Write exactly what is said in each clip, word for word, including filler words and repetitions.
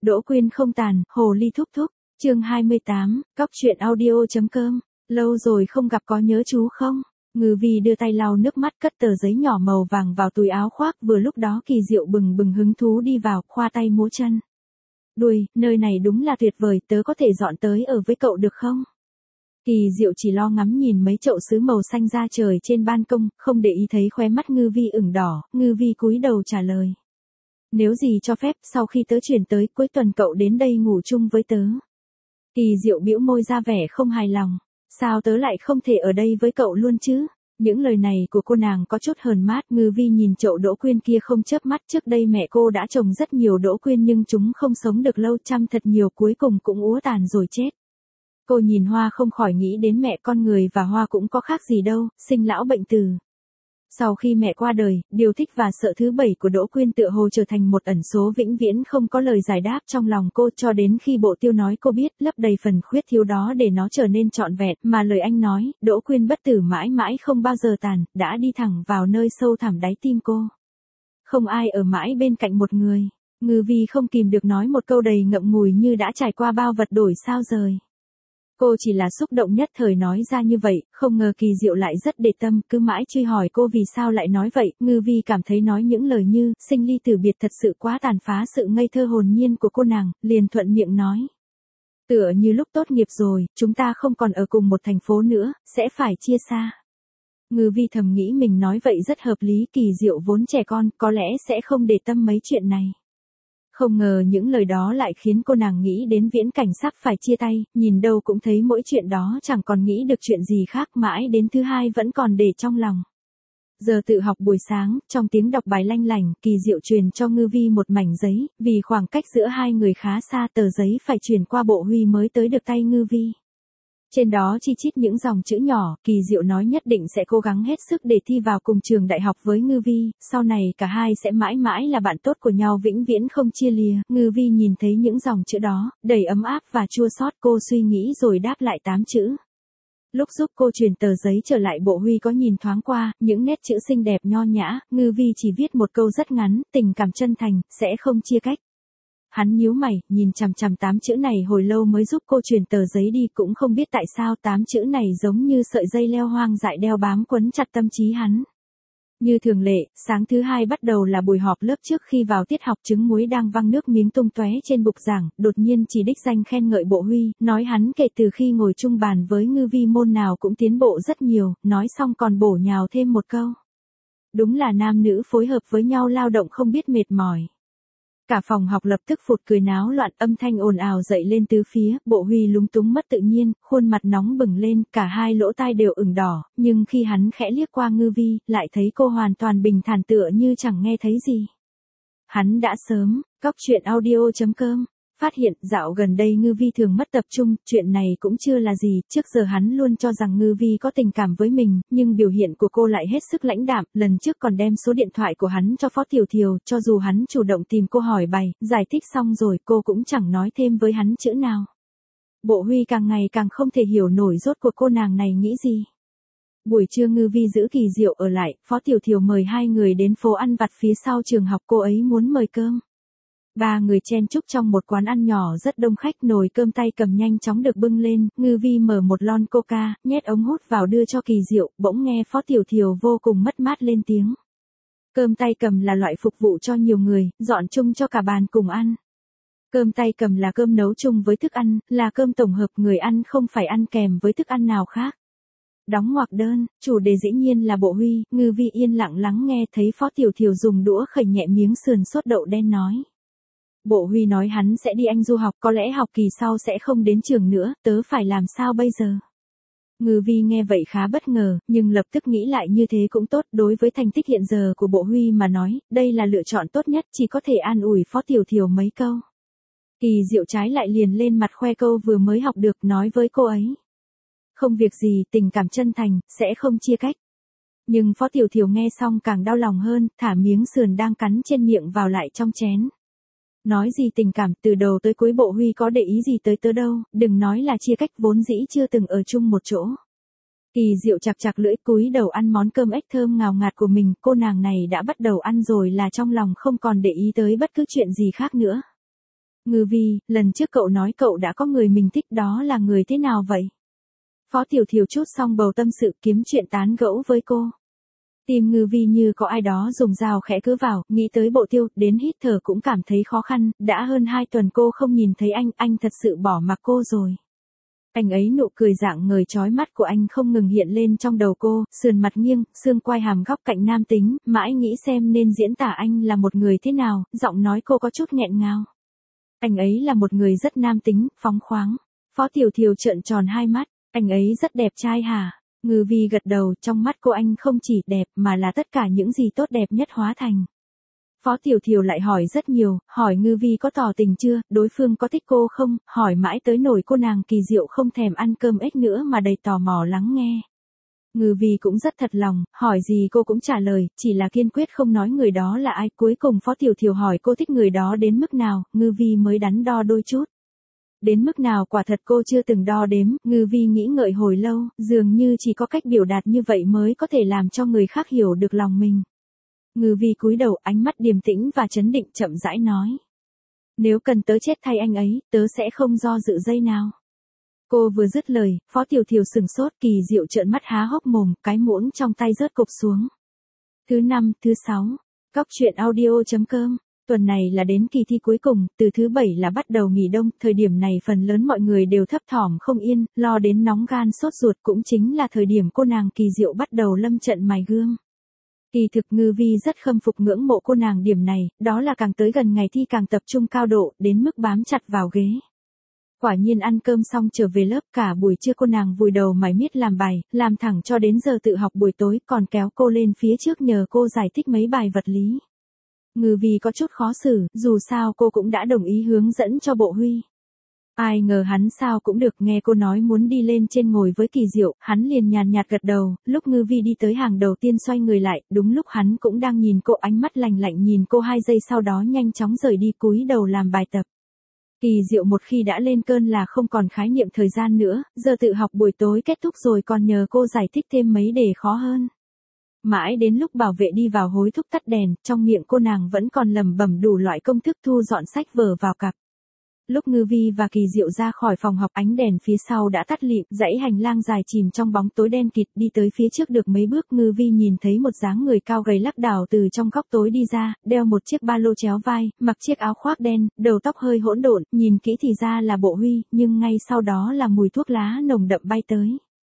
Đỗ Quyên không tàn, hồ ly thúc thúc, chương hai mươi tám, cóc truyện audio.com, lâu rồi không gặp có nhớ chú không? Ngư Vi đưa tay lau nước mắt cất tờ giấy nhỏ màu vàng vào túi áo khoác, vừa lúc đó Kỳ Diệu bừng bừng hứng thú đi vào, khoa tay múa chân. Đuôi, nơi này đúng là tuyệt vời, tớ có thể dọn tới ở với cậu được không? Kỳ Diệu chỉ lo ngắm nhìn mấy chậu sứ màu xanh da trời trên ban công, không để ý thấy khóe mắt Ngư Vi ửng đỏ. Ngư Vi cúi đầu trả lời. Nếu gì cho phép, sau khi tớ chuyển tới, cuối tuần cậu đến đây ngủ chung với tớ. Kỳ Diệu bĩu môi ra vẻ không hài lòng. Sao tớ lại không thể ở đây với cậu luôn chứ? Những lời này của cô nàng có chút hờn mát. Ngư Vi nhìn chậu đỗ quyên kia không chớp mắt. Trước đây mẹ cô đã trồng rất nhiều đỗ quyên nhưng chúng không sống được lâu, chăm thật nhiều cuối cùng cũng úa tàn rồi chết. Cô nhìn hoa không khỏi nghĩ đến mẹ, con người và hoa cũng có khác gì đâu, sinh lão bệnh tử. Sau khi mẹ qua đời, điều thích và sợ thứ bảy của Đỗ Quyên tựa hồ trở thành một ẩn số vĩnh viễn không có lời giải đáp trong lòng cô, cho đến khi Bộ Tiêu nói cô biết lấp đầy phần khuyết thiếu đó để nó trở nên trọn vẹn, mà lời anh nói, Đỗ Quyên bất tử mãi mãi không bao giờ tàn, đã đi thẳng vào nơi sâu thẳm đáy tim cô. Không ai ở mãi bên cạnh một người. Ngư Vi không kìm được nói một câu đầy ngậm ngùi như đã trải qua bao vật đổi sao rời. Cô chỉ là xúc động nhất thời nói ra như vậy, không ngờ Kỳ Diệu lại rất để tâm, cứ mãi truy hỏi cô vì sao lại nói vậy. Ngư Vi cảm thấy nói những lời như sinh ly tử biệt thật sự quá tàn phá sự ngây thơ hồn nhiên của cô nàng, liền thuận miệng nói. Tựa như lúc tốt nghiệp rồi, chúng ta không còn ở cùng một thành phố nữa, sẽ phải chia xa. Ngư Vi thầm nghĩ mình nói vậy rất hợp lý, Kỳ Diệu vốn trẻ con, có lẽ sẽ không để tâm mấy chuyện này. Không ngờ những lời đó lại khiến cô nàng nghĩ đến viễn cảnh sắp phải chia tay, nhìn đâu cũng thấy mỗi chuyện đó chẳng còn nghĩ được chuyện gì khác, mãi đến thứ hai vẫn còn để trong lòng. Giờ tự học buổi sáng, trong tiếng đọc bài lanh lành, Kỳ Diệu truyền cho Ngư Vi một mảnh giấy, vì khoảng cách giữa hai người khá xa, tờ giấy phải truyền qua Bộ Huy mới tới được tay Ngư Vi. Trên đó chi chít những dòng chữ nhỏ, Kỳ Diệu nói nhất định sẽ cố gắng hết sức để thi vào cùng trường đại học với Ngư Vi, sau này cả hai sẽ mãi mãi là bạn tốt của nhau vĩnh viễn không chia lìa. Ngư Vi nhìn thấy những dòng chữ đó, đầy ấm áp và chua xót, cô suy nghĩ rồi đáp lại tám chữ. Lúc giúp cô truyền tờ giấy trở lại, Bộ Huy có nhìn thoáng qua, những nét chữ xinh đẹp nho nhã, Ngư Vi chỉ viết một câu rất ngắn, tình cảm chân thành, sẽ không chia cách. Hắn nhíu mày, nhìn chằm chằm tám chữ này hồi lâu mới giúp cô truyền tờ giấy đi, cũng không biết tại sao tám chữ này giống như sợi dây leo hoang dại đeo bám quấn chặt tâm trí hắn. Như thường lệ, sáng thứ hai bắt đầu là buổi họp lớp. Trước khi vào tiết học, trứng muối đang văng nước miếng tung tóe trên bục giảng, đột nhiên chỉ đích danh khen ngợi Bộ Huy, nói hắn kể từ khi ngồi chung bàn với Ngư Vi môn nào cũng tiến bộ rất nhiều, nói xong còn bổ nhào thêm một câu. Đúng là nam nữ phối hợp với nhau lao động không biết mệt mỏi. Cả phòng học lập tức phụt cười náo loạn, âm thanh ồn ào dậy lên tứ phía. Bộ Huy lúng túng mất tự nhiên, khuôn mặt nóng bừng lên, cả hai lỗ tai đều ửng đỏ, nhưng khi hắn khẽ liếc qua Ngư Vi, lại thấy cô hoàn toàn bình thản tựa như chẳng nghe thấy gì. Hắn đã sớm, cóc truyện audio.com, phát hiện dạo gần đây Ngư Vi thường mất tập trung, chuyện này cũng chưa là gì, trước giờ hắn luôn cho rằng Ngư Vi có tình cảm với mình, nhưng biểu hiện của cô lại hết sức lãnh đạm, lần trước còn đem số điện thoại của hắn cho Phó Tiểu Thiều, cho dù hắn chủ động tìm cô hỏi bày, giải thích xong rồi cô cũng chẳng nói thêm với hắn chữ nào. Bộ Huy càng ngày càng không thể hiểu nổi rốt cuộc cô nàng này nghĩ gì. Buổi trưa Ngư Vi giữ Kỳ Diệu ở lại, Phó Tiểu Thiều mời hai người đến phố ăn vặt phía sau trường học, cô ấy muốn mời cơm. Ba người chen chúc trong một quán ăn nhỏ rất đông khách, nồi cơm tay cầm nhanh chóng được bưng lên, Ngư Vi mở một lon coca, nhét ống hút vào đưa cho Kỳ Diệu, bỗng nghe Phó Tiểu Thiều vô cùng mất mát lên tiếng. Cơm tay cầm là loại phục vụ cho nhiều người, dọn chung cho cả bàn cùng ăn. Cơm tay cầm là cơm nấu chung với thức ăn, là cơm tổng hợp, người ăn không phải ăn kèm với thức ăn nào khác. Đóng ngoặc đơn, chủ đề dĩ nhiên là Bộ Huy. Ngư Vi yên lặng lắng nghe, thấy Phó Tiểu Thiều dùng đũa khẩy nhẹ miếng sườn sốt đậu đen nói. Bộ Huy nói hắn sẽ đi Anh du học, có lẽ học kỳ sau sẽ không đến trường nữa, tớ phải làm sao bây giờ? Ngư Vi nghe vậy khá bất ngờ, nhưng lập tức nghĩ lại như thế cũng tốt, đối với thành tích hiện giờ của Bộ Huy mà nói, đây là lựa chọn tốt nhất, chỉ có thể an ủi Phó Tiểu Thiều mấy câu. Kỳ Diệu trái lại liền lên mặt khoe câu vừa mới học được, nói với cô ấy. Không việc gì, tình cảm chân thành, sẽ không chia cách. Nhưng Phó Tiểu Thiều nghe xong càng đau lòng hơn, thả miếng sườn đang cắn trên miệng vào lại trong chén. Nói gì tình cảm, từ đầu tới cuối Bộ Huy có để ý gì tới tớ đâu, đừng nói là chia cách, vốn dĩ chưa từng ở chung một chỗ. Kỳ Diệu chặt chặt lưỡi cúi đầu ăn món cơm ếch thơm ngào ngạt của mình, cô nàng này đã bắt đầu ăn rồi là trong lòng không còn để ý tới bất cứ chuyện gì khác nữa. Ngư Vi, lần trước cậu nói cậu đã có người mình thích, đó là người thế nào vậy? Phó Tiểu Thiều chút xong bầu tâm sự kiếm chuyện tán gẫu với cô. Tim Ngư Vi như có ai đó dùng dao khẽ cứ vào, nghĩ tới Bộ Tiêu, đến hít thở cũng cảm thấy khó khăn, đã hơn hai tuần cô không nhìn thấy anh, anh thật sự bỏ mặc cô rồi. Anh ấy nụ cười dạng ngời chói mắt của anh không ngừng hiện lên trong đầu cô, sườn mặt nghiêng, xương quai hàm góc cạnh nam tính, mãi nghĩ xem nên diễn tả anh là một người thế nào, giọng nói cô có chút nghẹn ngào. Anh ấy là một người rất nam tính, phóng khoáng. Phó Tiểu Thiều trợn tròn hai mắt, anh ấy rất đẹp trai hả? Ngư Vi gật đầu, trong mắt cô anh không chỉ đẹp mà là tất cả những gì tốt đẹp nhất hóa thành. Phó Tiểu Thiều lại hỏi rất nhiều, hỏi Ngư Vi có tỏ tình chưa, đối phương có thích cô không, hỏi mãi tới nỗi cô nàng Kỳ Diệu không thèm ăn cơm ếch nữa mà đầy tò mò lắng nghe. Ngư Vi cũng rất thật lòng, hỏi gì cô cũng trả lời, chỉ là kiên quyết không nói người đó là ai. Cuối cùng Phó Tiểu Thiều hỏi cô thích người đó đến mức nào, Ngư Vi mới đắn đo đôi chút. Đến mức nào quả thật cô chưa từng đo đếm, Ngư Vi nghĩ ngợi hồi lâu, dường như chỉ có cách biểu đạt như vậy mới có thể làm cho người khác hiểu được lòng mình. Ngư Vi cúi đầu, ánh mắt điềm tĩnh và trấn định, chậm rãi nói. Nếu cần tớ chết thay anh ấy, tớ sẽ không do dự giây nào. Cô vừa dứt lời, Phó Tiểu Thiều sừng sốt, Kỳ Diệu trợn mắt há hốc mồm, cái muỗng trong tay rớt cục xuống. Thứ năm, thứ sáu, Cóc truyện audio chấm com. Tuần này là đến kỳ thi cuối cùng, từ thứ bảy là bắt đầu nghỉ đông, thời điểm này phần lớn mọi người đều thấp thỏm không yên, lo đến nóng gan sốt ruột, cũng chính là thời điểm cô nàng Kỳ Diệu bắt đầu lâm trận mài gương. Kỳ thực Ngư Vi rất khâm phục ngưỡng mộ cô nàng điểm này, đó là càng tới gần ngày thi càng tập trung cao độ, đến mức bám chặt vào ghế. Quả nhiên ăn cơm xong trở về lớp, cả buổi trưa cô nàng vùi đầu mải miết làm bài, làm thẳng cho đến giờ tự học buổi tối, còn kéo cô lên phía trước nhờ cô giải thích mấy bài vật lý. Ngư Vi có chút khó xử, dù sao cô cũng đã đồng ý hướng dẫn cho Bộ Huy. Ai ngờ hắn sao cũng được, nghe cô nói muốn đi lên trên ngồi với Kỳ Diệu, hắn liền nhàn nhạt gật đầu. Lúc Ngư Vi đi tới hàng đầu tiên xoay người lại, đúng lúc hắn cũng đang nhìn cô, ánh mắt lạnh lạnh nhìn cô hai giây sau đó nhanh chóng rời đi, cúi đầu làm bài tập. Kỳ Diệu một khi đã lên cơn là không còn khái niệm thời gian nữa, giờ tự học buổi tối kết thúc rồi còn nhờ cô giải thích thêm mấy đề khó hơn. Mãi đến lúc bảo vệ đi vào hối thúc tắt đèn, trong miệng cô nàng vẫn còn lẩm bẩm đủ loại công thức thu dọn sách vở vào cặp. Lúc Ngư Vi và Kỳ Diệu ra khỏi phòng học, ánh đèn phía sau đã tắt lịm, dãy hành lang dài chìm trong bóng tối đen kịt, đi tới phía trước được mấy bước, Ngư Vi nhìn thấy một dáng người cao gầy lắc đảo từ trong góc tối đi ra, đeo một chiếc ba lô chéo vai, mặc chiếc áo khoác đen, đầu tóc hơi hỗn độn, nhìn kỹ thì ra là Bộ Huy, nhưng ngay sau đó là mùi thuốc lá nồng đậm bay tới.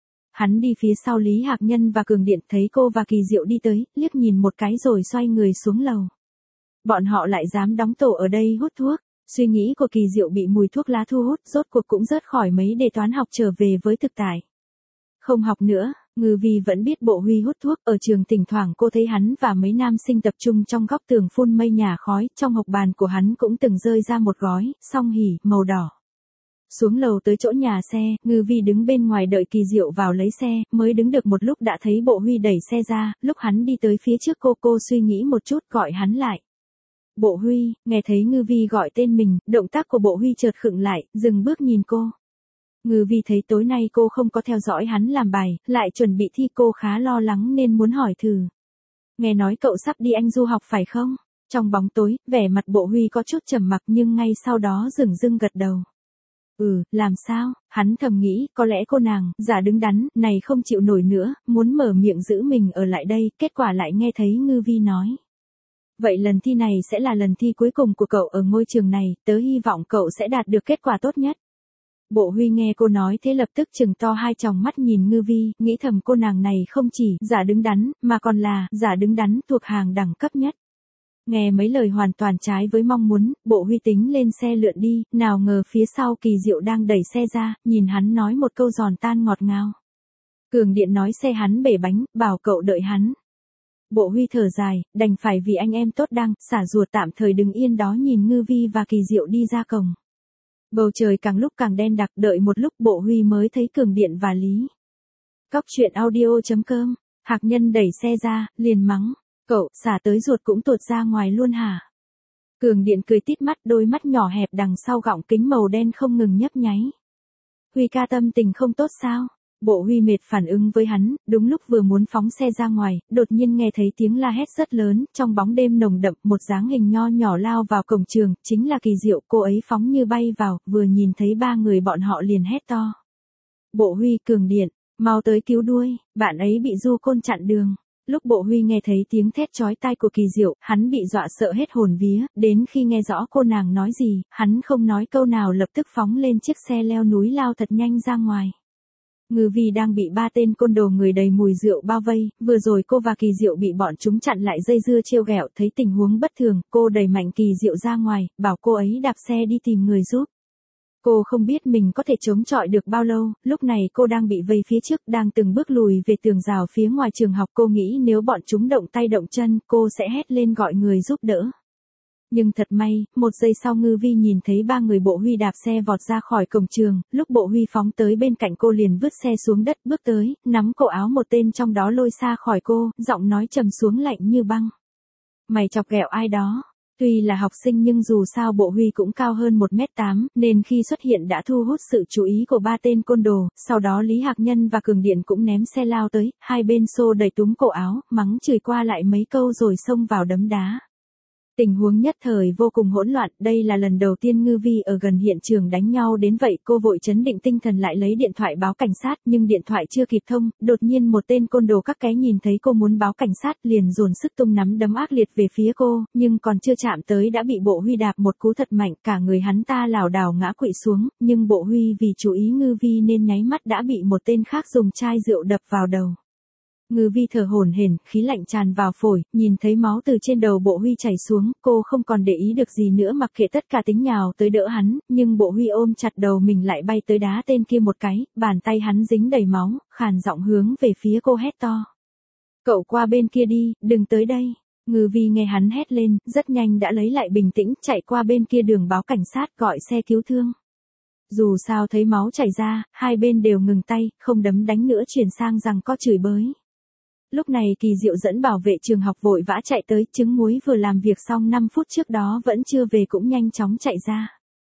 Hắn đi phía sau Lý Hạc Nhân và Cường Điện, thấy cô và Kỳ Diệu đi tới, liếc nhìn một cái rồi xoay người xuống lầu. Bọn họ lại dám đóng tổ ở đây hút thuốc. Suy nghĩ của Kỳ Diệu bị mùi thuốc lá thu hút, rốt cuộc cũng rớt khỏi mấy đề toán học trở về với thực tại. Không học nữa, Ngư Vi vẫn biết Bộ Huy hút thuốc, ở trường thỉnh thoảng cô thấy hắn và mấy nam sinh tập trung trong góc tường phun mây nhà khói, trong hộc bàn của hắn cũng từng rơi ra một gói, song hỉ, màu đỏ. Xuống lầu tới chỗ nhà xe, Ngư Vi đứng bên ngoài đợi Kỳ Diệu vào lấy xe, mới đứng được một lúc đã thấy Bộ Huy đẩy xe ra, lúc hắn đi tới phía trước cô, cô suy nghĩ một chút gọi hắn lại. Bộ Huy, nghe thấy Ngư Vi gọi tên mình, động tác của Bộ Huy chợt khựng lại, dừng bước nhìn cô. Ngư Vi thấy tối nay cô không có theo dõi hắn làm bài, lại chuẩn bị thi, cô khá lo lắng nên muốn hỏi thử. Nghe nói cậu sắp đi Anh du học phải không? Trong bóng tối, vẻ mặt Bộ Huy có chút trầm mặc nhưng ngay sau đó dửng dưng gật đầu. Ừ, làm sao? Hắn thầm nghĩ, có lẽ cô nàng, giả đứng đắn, này không chịu nổi nữa, muốn mở miệng giữ mình ở lại đây, kết quả lại nghe thấy Ngư Vi nói. Vậy lần thi này sẽ là lần thi cuối cùng của cậu ở ngôi trường này, tớ hy vọng cậu sẽ đạt được kết quả tốt nhất. Bộ Huy nghe cô nói thế lập tức trừng to hai tròng mắt nhìn Ngư Vi, nghĩ thầm cô nàng này không chỉ giả đứng đắn, mà còn là giả đứng đắn thuộc hàng đẳng cấp nhất. Nghe mấy lời hoàn toàn trái với mong muốn, Bộ Huy tính lên xe lượn đi, nào ngờ phía sau Kỳ Diệu đang đẩy xe ra, nhìn hắn nói một câu giòn tan ngọt ngào. Cường Điện nói xe hắn bể bánh, bảo cậu đợi hắn. Bộ Huy thở dài, đành phải vì anh em tốt đang xả ruột tạm thời đứng yên đó nhìn Ngư Vi và Kỳ Diệu đi ra cổng. Bầu trời càng lúc càng đen đặc, đợi một lúc Bộ Huy mới thấy Cường Điện và Lý. Cóc truyện audio chấm com. Hạc Nhân đẩy xe ra, liền mắng, cậu, xả tới ruột cũng tuột ra ngoài luôn hả? Cường Điện cười tít mắt, đôi mắt nhỏ hẹp đằng sau gọng kính màu đen không ngừng nhấp nháy. Huy ca tâm tình không tốt sao? Bộ Huy mệt phản ứng với hắn, đúng lúc vừa muốn phóng xe ra ngoài, đột nhiên nghe thấy tiếng la hét rất lớn, trong bóng đêm nồng đậm, một dáng hình nho nhỏ lao vào cổng trường, chính là Kỳ Diệu, cô ấy phóng như bay vào, vừa nhìn thấy ba người bọn họ liền hét to. Bộ Huy, Cường Điện, mau tới cứu đuôi, bạn ấy bị du côn chặn đường. Lúc Bộ Huy nghe thấy tiếng thét chói tai của Kỳ Diệu, hắn bị dọa sợ hết hồn vía, đến khi nghe rõ cô nàng nói gì, hắn không nói câu nào lập tức phóng lên chiếc xe leo núi lao thật nhanh ra ngoài. Ngư Vi đang bị ba tên côn đồ người đầy mùi rượu bao vây, vừa rồi cô và Kỳ Diệu bị bọn chúng chặn lại dây dưa trêu ghẹo, thấy tình huống bất thường, cô đẩy mạnh Kỳ Diệu ra ngoài, bảo cô ấy đạp xe đi tìm người giúp. Cô không biết mình có thể chống chọi được bao lâu, lúc này cô đang bị vây phía trước, đang từng bước lùi về tường rào phía ngoài trường học. Cô nghĩ nếu bọn chúng động tay động chân, cô sẽ hét lên gọi người giúp đỡ. Nhưng thật may, một giây sau Ngư Vi nhìn thấy ba người Bộ Huy đạp xe vọt ra khỏi cổng trường, lúc Bộ Huy phóng tới bên cạnh cô liền vứt xe xuống đất bước tới, nắm cổ áo một tên trong đó lôi xa khỏi cô, giọng nói trầm xuống lạnh như băng. Mày chọc ghẹo ai đó? Tuy là học sinh nhưng dù sao Bộ Huy cũng cao hơn một mét tám, nên khi xuất hiện đã thu hút sự chú ý của ba tên côn đồ, sau đó Lý Hạc Nhân và Cường Điện cũng ném xe lao tới, hai bên xô đẩy túm cổ áo, mắng chửi qua lại mấy câu rồi xông vào đấm đá. Tình huống nhất thời vô cùng hỗn loạn, đây là lần đầu tiên Ngư Vi ở gần hiện trường đánh nhau đến vậy, cô vội chấn định tinh thần lại lấy điện thoại báo cảnh sát, nhưng điện thoại chưa kịp thông, đột nhiên một tên côn đồ các cái nhìn thấy cô muốn báo cảnh sát liền dồn sức tung nắm đấm ác liệt về phía cô, nhưng còn chưa chạm tới đã bị Bộ Huy đạp một cú thật mạnh, cả người hắn ta lảo đảo ngã quỵ xuống, nhưng Bộ Huy vì chú ý Ngư Vi nên nháy mắt đã bị một tên khác dùng chai rượu đập vào đầu. Ngư Vi thở hổn hển, khí lạnh tràn vào phổi, nhìn thấy máu từ trên đầu Bộ Huy chảy xuống, cô không còn để ý được gì nữa mặc kệ tất cả tính nhào tới đỡ hắn, nhưng Bộ Huy ôm chặt đầu mình lại bay tới đá tên kia một cái, bàn tay hắn dính đầy máu, khàn giọng hướng về phía cô hét to. Cậu qua bên kia đi, đừng tới đây. Ngư Vi nghe hắn hét lên, rất nhanh đã lấy lại bình tĩnh, chạy qua bên kia đường báo cảnh sát gọi xe cứu thương. Dù sao thấy máu chảy ra, hai bên đều ngừng tay, không đấm đánh nữa chuyển sang rằng có chửi bới. Lúc này Kỳ Diệu dẫn bảo vệ trường học vội vã chạy tới, trứng muối vừa làm việc xong năm phút trước đó vẫn chưa về cũng nhanh chóng chạy ra.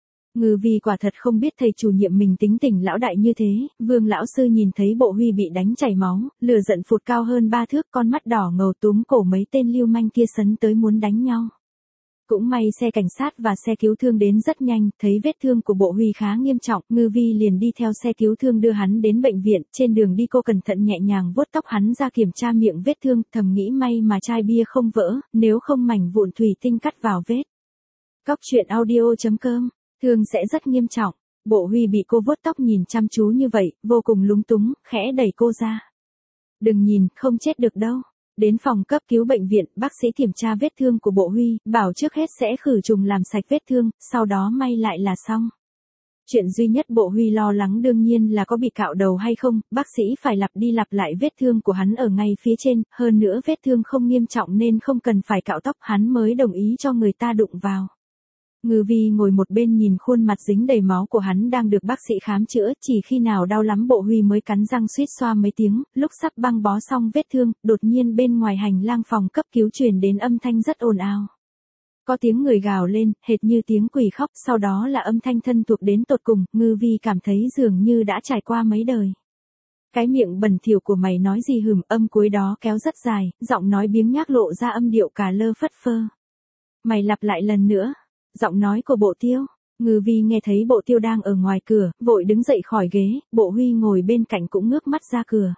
Ngư Vi quả thật không biết thầy chủ nhiệm mình tính tình lão đại như thế, Vương lão sư nhìn thấy Bộ Huy bị đánh chảy máu, lửa giận phụt cao hơn ba thước, con mắt đỏ ngầu túm cổ mấy tên lưu manh kia sấn tới muốn đánh nhau. Cũng may xe cảnh sát và xe cứu thương đến rất nhanh, thấy vết thương của Bộ Huy khá nghiêm trọng, Ngư Vi liền đi theo xe cứu thương đưa hắn đến bệnh viện, trên đường đi cô cẩn thận nhẹ nhàng vuốt tóc hắn ra kiểm tra miệng vết thương, thầm nghĩ may mà chai bia không vỡ, nếu không mảnh vụn thủy tinh cắt vào vết. Cóc truyện audio chấm com, thương sẽ rất nghiêm trọng. Bộ Huy bị cô vuốt tóc nhìn chăm chú như vậy, vô cùng lúng túng, khẽ đẩy cô ra. Đừng nhìn, không chết được đâu. Đến phòng cấp cứu bệnh viện, bác sĩ kiểm tra vết thương của Bộ Huy, bảo trước hết sẽ khử trùng làm sạch vết thương, sau đó may lại là xong. Chuyện duy nhất Bộ Huy lo lắng đương nhiên là có bị cạo đầu hay không, bác sĩ phải lặp đi lặp lại vết thương của hắn ở ngay phía trên, hơn nữa vết thương không nghiêm trọng nên không cần phải cạo tóc, hắn mới đồng ý cho người ta đụng vào. Ngư Vi ngồi một bên nhìn khuôn mặt dính đầy máu của hắn đang được bác sĩ khám chữa, chỉ khi nào đau lắm Bộ Huy mới cắn răng suýt xoa mấy tiếng, lúc sắp băng bó xong vết thương, đột nhiên bên ngoài hành lang phòng cấp cứu truyền đến âm thanh rất ồn ào. Có tiếng người gào lên, hệt như tiếng quỷ khóc, sau đó là âm thanh thân thuộc đến tột cùng, Ngư Vi cảm thấy dường như đã trải qua mấy đời. Cái miệng bẩn thỉu của mày nói gì hừm, âm cuối đó kéo rất dài, giọng nói biếng nhác lộ ra âm điệu cà lơ phất phơ. Mày lặp lại lần nữa. Giọng nói của Bộ Tiêu. Ngư Vi nghe thấy Bộ Tiêu đang ở ngoài cửa, vội đứng dậy khỏi ghế, Bộ Huy ngồi bên cạnh cũng ngước mắt ra cửa.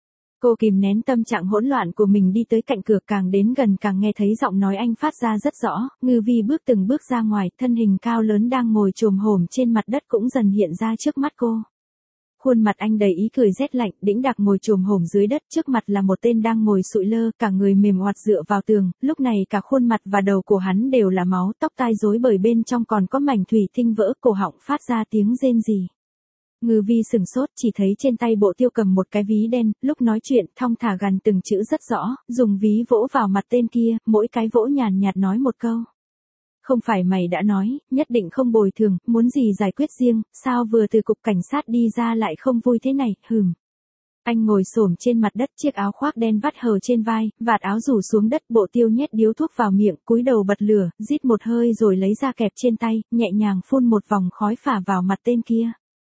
Cô kìm nén tâm trạng hỗn loạn của mình đi tới cạnh cửa, càng đến gần càng nghe thấy giọng nói anh phát ra rất rõ, Ngư Vi bước từng bước ra ngoài, thân hình cao lớn đang ngồi chồm hổm trên mặt đất cũng dần hiện ra trước mắt cô. Khuôn mặt anh đầy ý cười rét lạnh, đĩnh đạc ngồi chồm hổm dưới đất, trước mặt là một tên đang ngồi sụi lơ, cả người mềm oặt dựa vào tường, lúc này cả khuôn mặt và đầu của hắn đều là máu, tóc tai rối bời bên trong còn có mảnh thủy tinh vỡ, cổ họng phát ra tiếng rên rỉ. Ngư Vi sừng sốt, chỉ thấy trên tay Bộ Tiêu cầm một cái ví đen, lúc nói chuyện, thong thả gằn từng chữ rất rõ, dùng ví vỗ vào mặt tên kia, mỗi cái vỗ nhàn nhạt nói một câu. Không phải mày đã nói, nhất định không bồi thường, muốn gì giải quyết riêng, sao vừa từ cục cảnh sát đi ra lại không vui thế này, hừm. Anh ngồi xổm trên mặt đất, chiếc áo khoác đen vắt hờ trên vai, vạt áo rủ xuống đất, Bộ Tiêu nhét điếu thuốc vào miệng, cúi đầu bật lửa, rít một hơi rồi lấy ra kẹp trên tay, nhẹ nhàng phun một vòng khói phả vào mặt tên kia.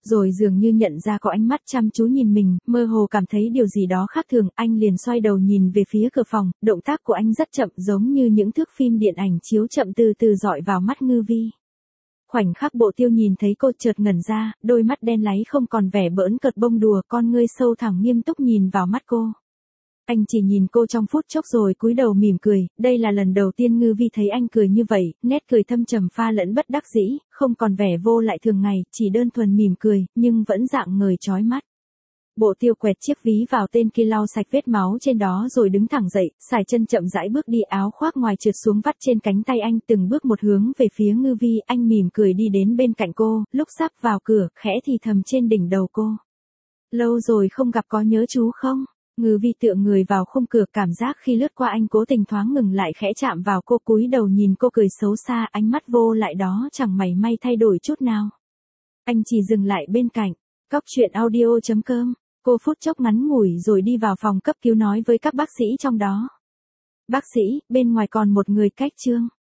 rồi dường như nhận ra có ánh mắt chăm chú nhìn mình, mơ hồ cảm thấy điều gì đó khác thường, anh liền xoay đầu nhìn về phía cửa phòng, động tác của anh rất chậm giống như những thước phim điện ảnh chiếu chậm từ từ dọi vào mắt Ngư Vi. Khoảnh khắc Bộ Tiêu nhìn thấy cô chợt ngẩn ra, đôi mắt đen láy không còn vẻ bỡn cợt bông đùa, con ngươi sâu thẳm nghiêm túc nhìn vào mắt cô. Anh chỉ nhìn cô trong phút chốc rồi cúi đầu mỉm cười, đây là lần đầu tiên Ngư Vi thấy anh cười như vậy, nét cười thâm trầm pha lẫn bất đắc dĩ, không còn vẻ vô lại thường ngày, chỉ đơn thuần mỉm cười, nhưng vẫn rạng ngời chói mắt. Bộ Tiêu quẹt chiếc ví vào tên kia lau sạch vết máu trên đó rồi đứng thẳng dậy, sải chân chậm rãi bước đi, áo khoác ngoài trượt xuống vắt trên cánh tay anh, từng bước một hướng về phía Ngư Vi, anh mỉm cười đi đến bên cạnh cô, lúc sắp vào cửa, khẽ thì thầm trên đỉnh đầu cô. Lâu rồi không gặp, có nhớ chú không? Ngư Vi tựa người vào khung cửa, cảm giác khi lướt qua anh cố tình thoáng ngừng lại, khẽ chạm vào cô, cúi đầu nhìn cô cười xấu xa, ánh mắt vô lại đó chẳng mảy may thay đổi chút nào. Anh chỉ dừng lại bên cạnh. Cóc truyện audio chấm com. Cô phút chốc ngắn ngủi rồi đi vào phòng cấp cứu nói với các bác sĩ trong đó. Bác sĩ, bên ngoài còn một người cách Trương.